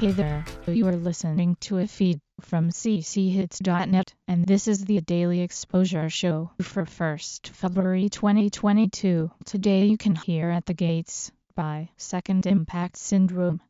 Hey there, you are listening to a feed from cchits.net, and this is the Daily Exposure Show for 1st February 2022. Today you can hear At the Gates by Second Impact Syndrome.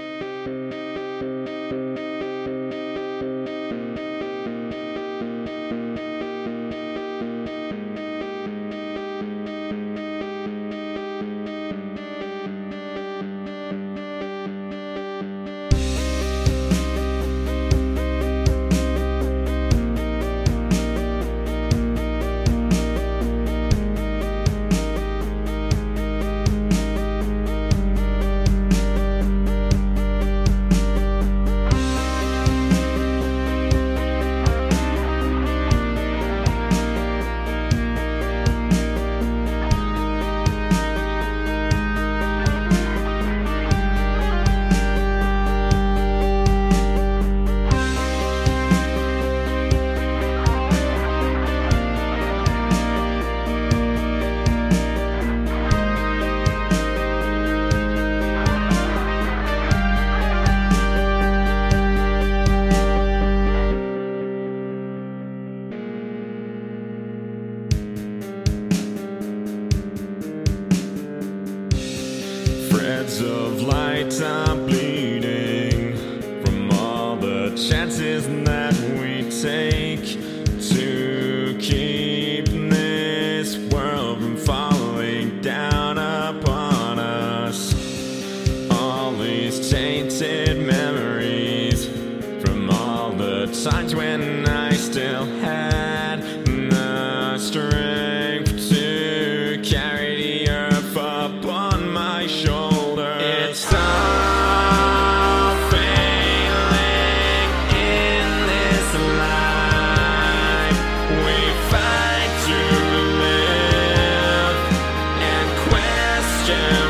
Threads of light are bleeding from all the chances that we take to keep this world from falling down upon us. All these tainted memories from all the times when I still had the strength to carry the earth upon my shoulders. It's all failing in this life. We fight to live and question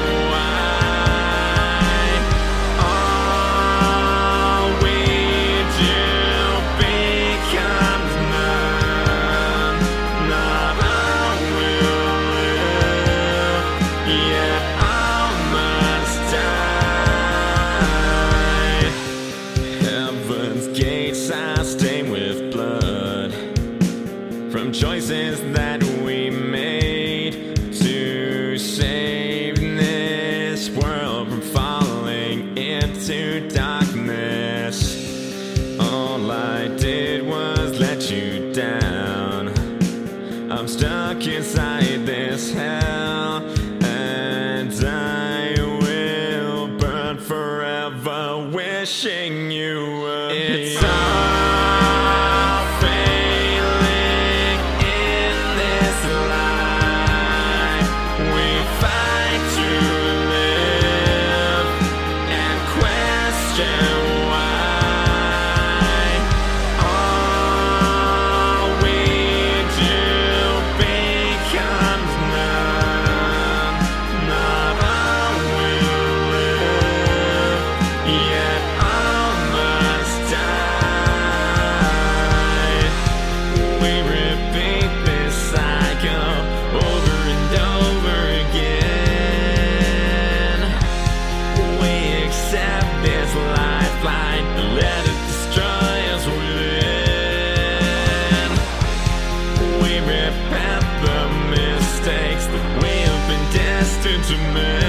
why all we do becomes none. Not all will live, yet all must die. Heaven's gates are stained with blood from choices that we made to save this world from falling into darkness. All I did was let you down. I'm stuck inside this hell, and I will burn forever wishing you were here. It's all failing in this life. We fight to live and question why all we do becomes none. Not all will live, yet all must die. We repeat this cycle over and over again. We accept this lifeline and let it destroy us within. We repent the mistakes that we have been destined to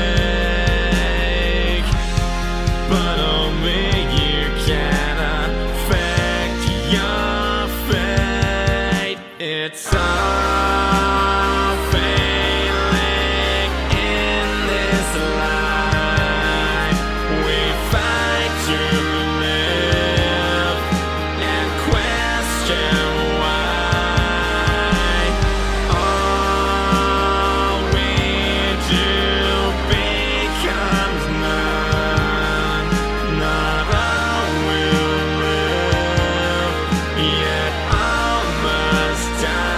make, but only you can affect your fate. It's all failing in this life. We fight to live and question why all we do becomes none. Not all will live, yet all must die.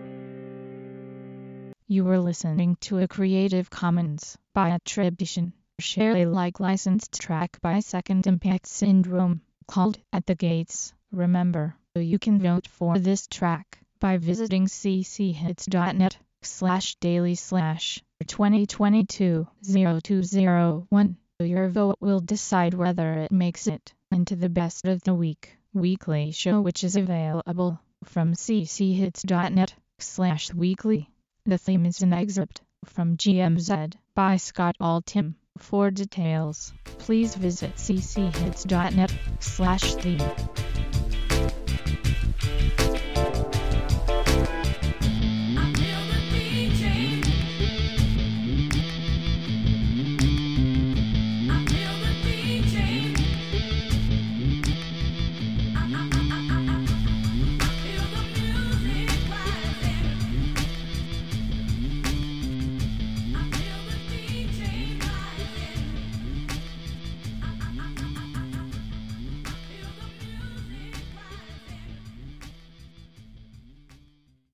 You were listening to a Creative Commons by attribution, Share Alike licensed track by Second Impact Syndrome, called At the Gates. Remember, you can vote for this track by visiting cchits.net/daily/2022-0201. Your vote will decide whether it makes it into the Best of the Week weekly show, which is available from cchits.net/weekly. The theme is an excerpt from GMZ by Scott Altham. For details, please visit cchits.net/theme.